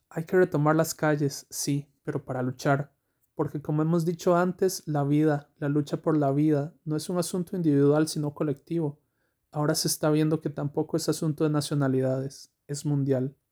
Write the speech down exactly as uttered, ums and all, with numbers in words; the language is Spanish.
Hay que retomar las calles, sí, pero para luchar, porque como hemos dicho antes, la vida, la lucha por la vida, no es un asunto individual, sino colectivo. Ahora se está viendo que tampoco es asunto de nacionalidades, es mundial.